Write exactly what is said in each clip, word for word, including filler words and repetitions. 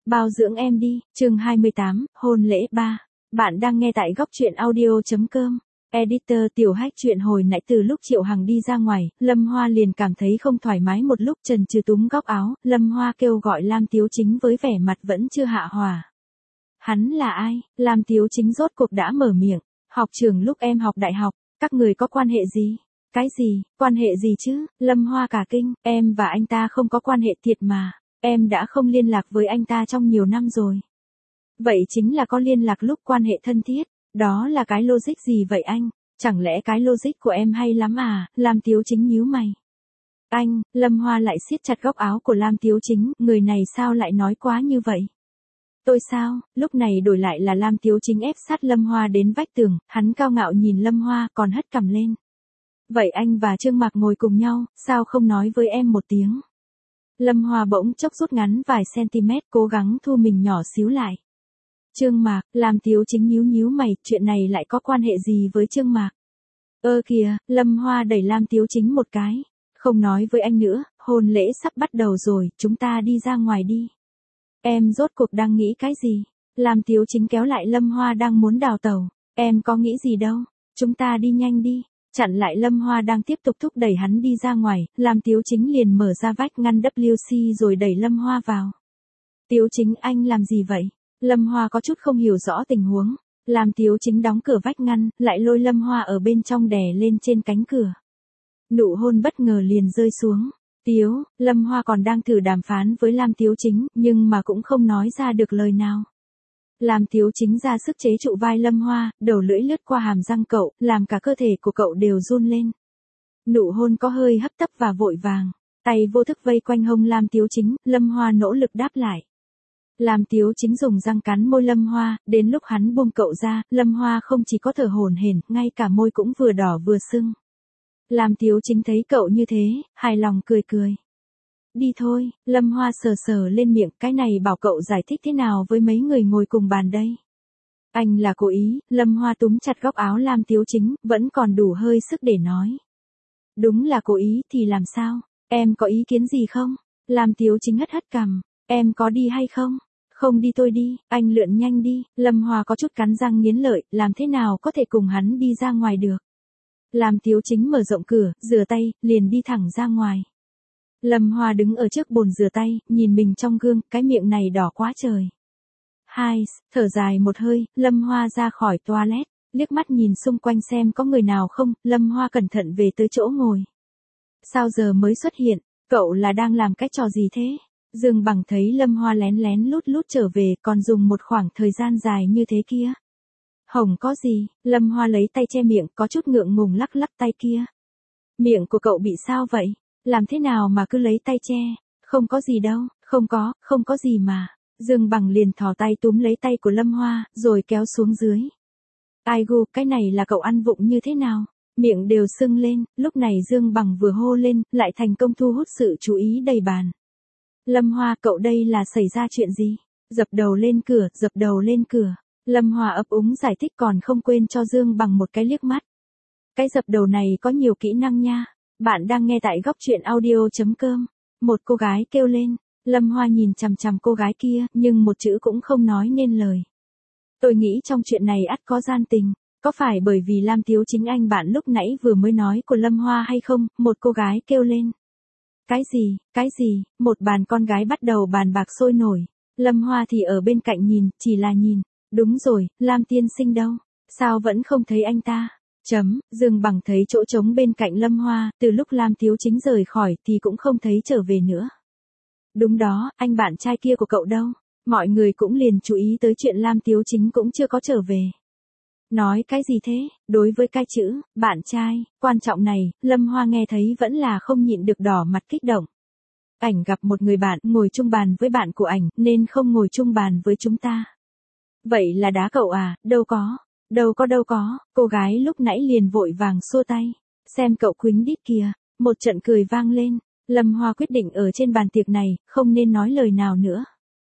Bao dưỡng em đi, chương hai mươi tám, hôn lễ ba. Bạn đang nghe tại góc truyện audio.com. Editor Tiểu Hách chuyện hồi nãy từ lúc Triệu Hằng đi ra ngoài, Lâm Hoa liền cảm thấy không thoải mái một lúc chần chừ túm góc áo, Lâm Hoa kêu gọi Lam Tiếu Chính với vẻ mặt vẫn chưa hạ hòa. Hắn là ai? Lam Tiếu Chính rốt cuộc đã mở miệng, học trưởng lúc em học đại học, các người có quan hệ gì? Cái gì, quan hệ gì chứ? Lâm Hoa cả kinh, em và anh ta không có quan hệ thiệt mà. Em đã không liên lạc với anh ta trong nhiều năm rồi. Vậy chính là có liên lạc lúc quan hệ thân thiết, đó là cái logic gì vậy anh? Chẳng lẽ cái logic của em hay lắm à? Lam Tiếu Chính nhíu mày. Anh, Lâm Hoa lại siết chặt góc áo của Lam Tiếu Chính, người này sao lại nói quá như vậy? Tôi sao? Lúc này đổi lại là Lam Tiếu Chính ép sát Lâm Hoa đến vách tường, hắn cao ngạo nhìn Lâm Hoa còn hất cằm lên. Vậy anh và Trương Mạc ngồi cùng nhau, sao không nói với em một tiếng? Lâm Hoa bỗng chốc rút ngắn vài cm, cố gắng thu mình nhỏ xíu lại. Trương Mạc, Lam Tiếu Chính nhíu nhíu mày, chuyện này lại có quan hệ gì với Trương Mạc? Ơ kìa, Lâm Hoa đẩy Lam Tiếu Chính một cái. Không nói với anh nữa, hôn lễ sắp bắt đầu rồi, chúng ta đi ra ngoài đi. Em rốt cuộc đang nghĩ cái gì? Lam Tiếu Chính kéo lại Lâm Hoa đang muốn đào tẩu. Em có nghĩ gì đâu, chúng ta đi nhanh đi. Chặn lại Lâm Hoa đang tiếp tục thúc đẩy hắn đi ra ngoài, Lam Tiếu Chính liền mở ra vách ngăn W C rồi đẩy Lâm Hoa vào. Tiếu Chính anh làm gì vậy? Lâm Hoa có chút không hiểu rõ tình huống. Lam Tiếu Chính đóng cửa vách ngăn, lại lôi Lâm Hoa ở bên trong đè lên trên cánh cửa. Nụ hôn bất ngờ liền rơi xuống. Tiếu, Lâm Hoa còn đang thử đàm phán với Lam Tiếu Chính, nhưng mà cũng không nói ra được lời nào. Lam Tiếu Chính ra sức chế trụ vai Lâm Hoa, đầu lưỡi lướt qua hàm răng cậu, làm cả cơ thể của cậu đều run lên. Nụ hôn có hơi hấp tấp và vội vàng, tay vô thức vây quanh hông Lam Tiếu Chính, Lâm Hoa nỗ lực đáp lại. Lam Tiếu Chính dùng răng cắn môi Lâm Hoa, đến lúc hắn buông cậu ra, Lâm Hoa không chỉ có thở hổn hển, ngay cả môi cũng vừa đỏ vừa sưng. Lam Tiếu Chính thấy cậu như thế, hài lòng cười cười. Đi thôi, Lâm Hoa sờ sờ lên miệng, cái này bảo cậu giải thích thế nào với mấy người ngồi cùng bàn đây. Anh là cố ý, Lâm Hoa túm chặt góc áo Lam Tiếu Chính, vẫn còn đủ hơi sức để nói. Đúng là cố ý thì làm sao, em có ý kiến gì không? Lam Tiếu Chính hất hất cằm, em có đi hay không? Không đi tôi đi, anh lượn nhanh đi, Lâm Hoa có chút cắn răng nghiến lợi, làm thế nào có thể cùng hắn đi ra ngoài được. Lam Tiếu Chính mở rộng cửa, rửa tay, liền đi thẳng ra ngoài. Lâm Hoa đứng ở trước bồn rửa tay, nhìn mình trong gương, cái miệng này đỏ quá trời. Hai, thở dài một hơi, Lâm Hoa ra khỏi toilet, liếc mắt nhìn xung quanh xem có người nào không, Lâm Hoa cẩn thận về tới chỗ ngồi. Sao giờ mới xuất hiện, cậu là đang làm cái trò gì thế? Dương Bằng thấy Lâm Hoa lén lén lút lút trở về, còn dùng một khoảng thời gian dài như thế kia. Hồng có gì, Lâm Hoa lấy tay che miệng, có chút ngượng ngùng lắc lắc tay kia. Miệng của cậu bị sao vậy? Làm thế nào mà cứ lấy tay che? Không có gì đâu, không có, không có gì mà. Dương Bằng liền thò tay túm lấy tay của Lâm Hoa, rồi kéo xuống dưới. Ai gu, cái này là cậu ăn vụng như thế nào? Miệng đều sưng lên, lúc này Dương Bằng vừa hô lên, lại thành công thu hút sự chú ý đầy bàn. Lâm Hoa, cậu đây là xảy ra chuyện gì? Dập đầu lên cửa, dập đầu lên cửa. Lâm Hoa ấp úng giải thích còn không quên cho Dương Bằng một cái liếc mắt. Cái dập đầu này có nhiều kỹ năng nha. Bạn đang nghe tại góc truyện audio.com. Một cô gái kêu lên. Lâm Hoa nhìn chằm chằm cô gái kia, nhưng một chữ cũng không nói nên lời. Tôi nghĩ trong chuyện này ắt có gian tình. Có phải bởi vì Lam Tiếu Chính anh bạn lúc nãy vừa mới nói của Lâm Hoa hay không? Một cô gái kêu lên. Cái gì, cái gì? Một bàn con gái bắt đầu bàn bạc sôi nổi. Lâm Hoa thì ở bên cạnh nhìn, chỉ là nhìn. Đúng rồi, Lam tiên sinh đâu? Sao vẫn không thấy anh ta? Chấm, Dương Bằng thấy chỗ trống bên cạnh Lâm Hoa, từ lúc Lam Tiếu Chính rời khỏi thì cũng không thấy trở về nữa. Đúng đó, anh bạn trai kia của cậu đâu? Mọi người cũng liền chú ý tới chuyện Lam Tiếu Chính cũng chưa có trở về. Nói cái gì thế? Đối với cái chữ, bạn trai, quan trọng này, Lâm Hoa nghe thấy vẫn là không nhịn được đỏ mặt kích động. Ảnh gặp một người bạn ngồi chung bàn với bạn của ảnh, nên không ngồi chung bàn với chúng ta. Vậy là đá cậu à? Đâu có. Đâu có đâu có, cô gái lúc nãy liền vội vàng xua tay. Xem cậu quýnh đít kìa, một trận cười vang lên. Lâm Hoa quyết định ở trên bàn tiệc này, không nên nói lời nào nữa.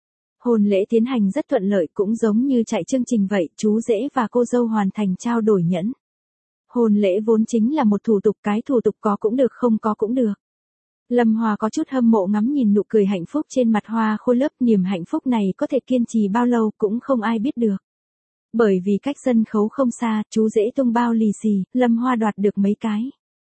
Hôn lễ tiến hành rất thuận lợi, cũng giống như chạy chương trình vậy, chú rể và cô dâu hoàn thành trao đổi nhẫn. Hôn lễ vốn chính là một thủ tục, cái thủ tục có cũng được không có cũng được. Lâm Hoa có chút hâm mộ ngắm nhìn nụ cười hạnh phúc trên mặt Hoa Khôi lớp, niềm hạnh phúc này có thể kiên trì bao lâu cũng không ai biết được. Bởi vì cách sân khấu không xa, chú rể tung bao lì xì, Lâm Hoa đoạt được mấy cái.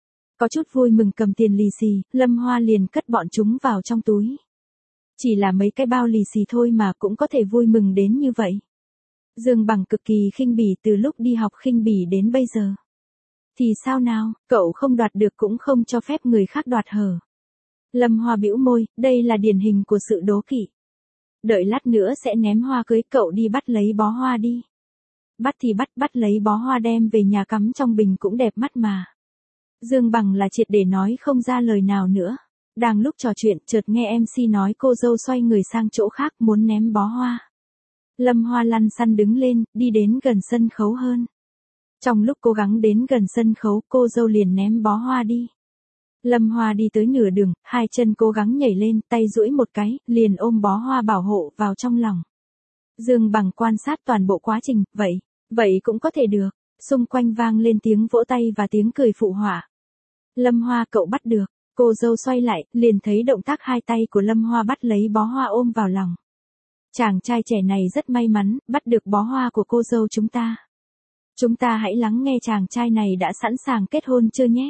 Có chút vui mừng cầm tiền lì xì, Lâm Hoa liền cất bọn chúng vào trong túi. Chỉ là mấy cái bao lì xì thôi mà cũng có thể vui mừng đến như vậy. Dương Bằng cực kỳ khinh bỉ từ lúc đi học khinh bỉ đến bây giờ. Thì sao nào, cậu không đoạt được cũng không cho phép người khác đoạt hở. Lâm Hoa bĩu môi, đây là điển hình của sự đố kỵ. Đợi lát nữa sẽ ném hoa cưới, cậu đi bắt lấy bó hoa đi. Bắt thì bắt, bắt lấy bó hoa đem về nhà cắm trong bình cũng đẹp mắt mà. Dương Bằng là triệt để nói không ra lời nào nữa. Đang lúc trò chuyện, chợt nghe em xê nói cô dâu xoay người sang chỗ khác muốn ném bó hoa. Lâm Hoa lăn xăn đứng lên, đi đến gần sân khấu hơn. Trong lúc cố gắng đến gần sân khấu, cô dâu liền ném bó hoa đi. Lâm Hoa đi tới nửa đường, hai chân cố gắng nhảy lên, tay duỗi một cái, liền ôm bó hoa bảo hộ vào trong lòng. Dương Bằng quan sát toàn bộ quá trình, vậy, vậy cũng có thể được. Xung quanh vang lên tiếng vỗ tay và tiếng cười phụ họa. Lâm Hoa, cậu bắt được. Cô dâu xoay lại, liền thấy động tác hai tay của Lâm Hoa bắt lấy bó hoa ôm vào lòng. Chàng trai trẻ này rất may mắn, bắt được bó hoa của cô dâu chúng ta. Chúng ta hãy lắng nghe chàng trai này đã sẵn sàng kết hôn chưa nhé.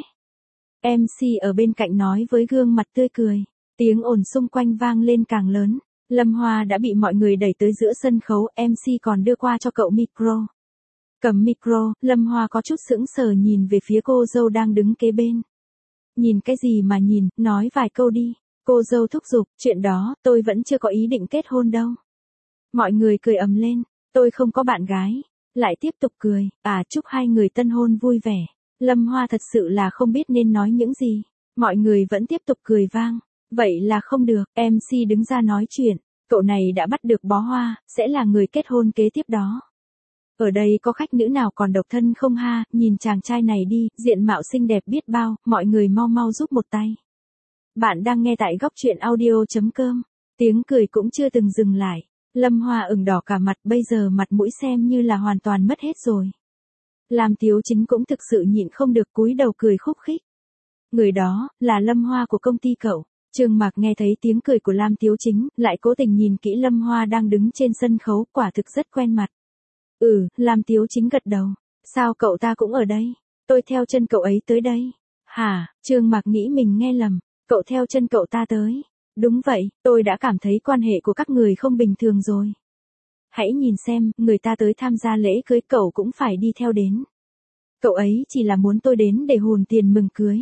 em xê ở bên cạnh nói với gương mặt tươi cười. Tiếng ồn xung quanh vang lên càng lớn. Lâm Hoa đã bị mọi người đẩy tới giữa sân khấu, em xê còn đưa qua cho cậu micro. Cầm micro, Lâm Hoa có chút sững sờ nhìn về phía cô dâu đang đứng kế bên. Nhìn cái gì mà nhìn, nói vài câu đi. Cô dâu thúc giục, chuyện đó, tôi vẫn chưa có ý định kết hôn đâu. Mọi người cười ầm lên, tôi không có bạn gái. Lại tiếp tục cười, à chúc hai người tân hôn vui vẻ. Lâm Hoa thật sự là không biết nên nói những gì. Mọi người vẫn tiếp tục cười vang. Vậy là không được, em xê đứng ra nói chuyện. Cậu này đã bắt được bó hoa, sẽ là người kết hôn kế tiếp đó. Ở đây có khách nữ nào còn độc thân không ha, nhìn chàng trai này đi, diện mạo xinh đẹp biết bao, mọi người mau mau giúp một tay. Bạn đang nghe tại góc truyện audio chấm com, tiếng cười cũng chưa từng dừng lại. Lâm Hoa ửng đỏ cả mặt, bây giờ mặt mũi xem như là hoàn toàn mất hết rồi. Lam Tiếu Chính cũng thực sự nhịn không được cúi đầu cười khúc khích. Người đó, là Lâm Hoa của công ty cậu. Trương Mạc nghe thấy tiếng cười của Lam Tiếu Chính, lại cố tình nhìn kỹ Lâm Hoa đang đứng trên sân khấu, quả thực rất quen mặt. Ừ, Lam Tiếu Chính gật đầu. Sao cậu ta cũng ở đây? Tôi theo chân cậu ấy tới đây. Hả, Trương Mạc nghĩ mình nghe lầm. Cậu theo chân cậu ta tới. Đúng vậy, tôi đã cảm thấy quan hệ của các người không bình thường rồi. Hãy nhìn xem, người ta tới tham gia lễ cưới cậu cũng phải đi theo đến. Cậu ấy chỉ là muốn tôi đến để hùn tiền mừng cưới.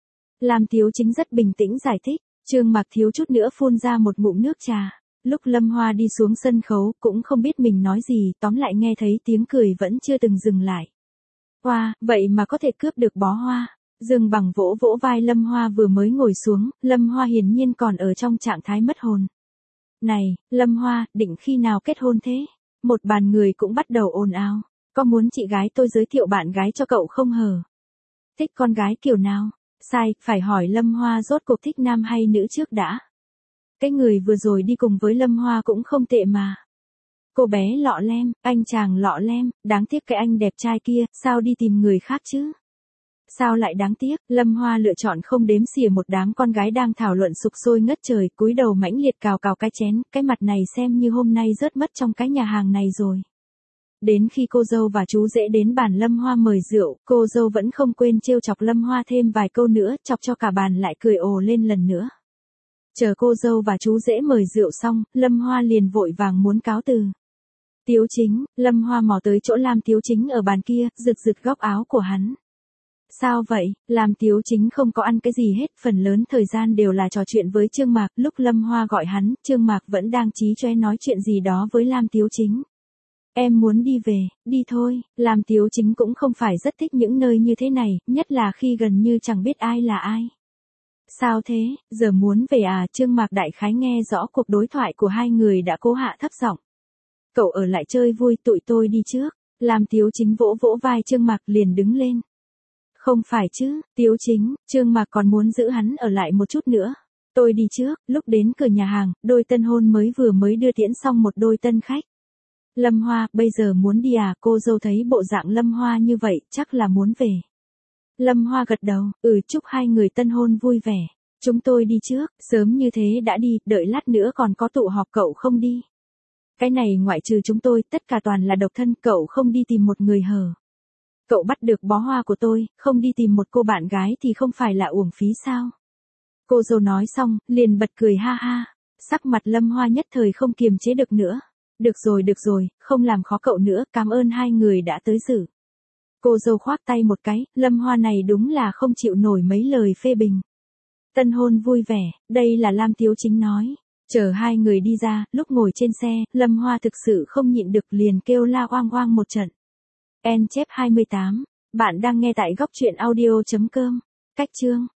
Lam Tiếu Chính rất bình tĩnh giải thích. Trương Mạc thiếu chút nữa phun ra một ngụm nước trà. Lúc Lâm Hoa đi xuống sân khấu, cũng không biết mình nói gì, tóm lại nghe thấy tiếng cười vẫn chưa từng dừng lại. Hoa, vậy mà có thể cướp được bó hoa. Dương Bằng vỗ vỗ vai Lâm Hoa vừa mới ngồi xuống, Lâm Hoa hiển nhiên còn ở trong trạng thái mất hồn. Này, Lâm Hoa, định khi nào kết hôn thế? Một bàn người cũng bắt đầu ồn ào. Có muốn chị gái tôi giới thiệu bạn gái cho cậu không hờ? Thích con gái kiểu nào? Sai, phải hỏi Lâm Hoa rốt cuộc thích nam hay nữ trước đã. Cái người vừa rồi đi cùng với Lâm Hoa cũng không tệ mà. Cô bé lọ lem, anh chàng lọ lem, đáng tiếc cái anh đẹp trai kia, sao đi tìm người khác chứ? Sao lại đáng tiếc, Lâm Hoa lựa chọn không đếm xỉa một đám con gái đang thảo luận sục sôi ngất trời, cúi đầu mãnh liệt cào cào cái chén, cái mặt này xem như hôm nay rớt mất trong cái nhà hàng này rồi. Đến khi cô dâu và chú rể đến bàn Lâm Hoa mời rượu, cô dâu vẫn không quên trêu chọc Lâm Hoa thêm vài câu nữa, chọc cho cả bàn lại cười ồ lên lần nữa. Chờ cô dâu và chú rể mời rượu xong, Lâm Hoa liền vội vàng muốn cáo từ. Tiếu Chính, Lâm Hoa mò tới chỗ Lam Tiếu Chính ở bàn kia, giật giật góc áo của hắn. Sao vậy, Lam Tiếu Chính không có ăn cái gì hết, phần lớn thời gian đều là trò chuyện với Trương Mạc, lúc Lâm Hoa gọi hắn, Trương Mạc vẫn đang chí chóe nói chuyện gì đó với Lam Tiếu Chính. Em muốn đi về, đi thôi, Lam Tiếu Chính cũng không phải rất thích những nơi như thế này, nhất là khi gần như chẳng biết ai là ai. Sao thế, giờ muốn về à? Trương Mạc đại khái nghe rõ cuộc đối thoại của hai người đã cố hạ thấp giọng. Cậu ở lại chơi vui, tụi tôi đi trước. Lam Tiếu Chính vỗ vỗ vai Trương Mạc liền đứng lên. Không phải chứ, Tiếu Chính, Trương Mạc còn muốn giữ hắn ở lại một chút nữa. Tôi đi trước, lúc đến cửa nhà hàng, đôi tân hôn mới vừa mới đưa tiễn xong một đôi tân khách. Lâm Hoa, bây giờ muốn đi à? Cô dâu thấy bộ dạng Lâm Hoa như vậy, chắc là muốn về. Lâm Hoa gật đầu, ừ chúc hai người tân hôn vui vẻ. Chúng tôi đi trước, sớm như thế đã đi, đợi lát nữa còn có tụ họp cậu không đi. Cái này ngoại trừ chúng tôi, tất cả toàn là độc thân, cậu không đi tìm một người hờ. Cậu bắt được bó hoa của tôi, không đi tìm một cô bạn gái thì không phải là uổng phí sao? Cô dâu nói xong, liền bật cười ha ha. Sắc mặt Lâm Hoa nhất thời không kiềm chế được nữa. Được rồi được rồi, không làm khó cậu nữa, cảm ơn hai người đã tới dự. Cô dâu khoác tay một cái, Lâm Hoa này đúng là không chịu nổi mấy lời phê bình. Tân hôn vui vẻ, đây là Lam Tiếu Chính nói. Chờ hai người đi ra, lúc ngồi trên xe, Lâm Hoa thực sự không nhịn được liền kêu la oang oang một trận. En chép hai mươi tám, bạn đang nghe tại góc truyện audio chấm com. Cách chương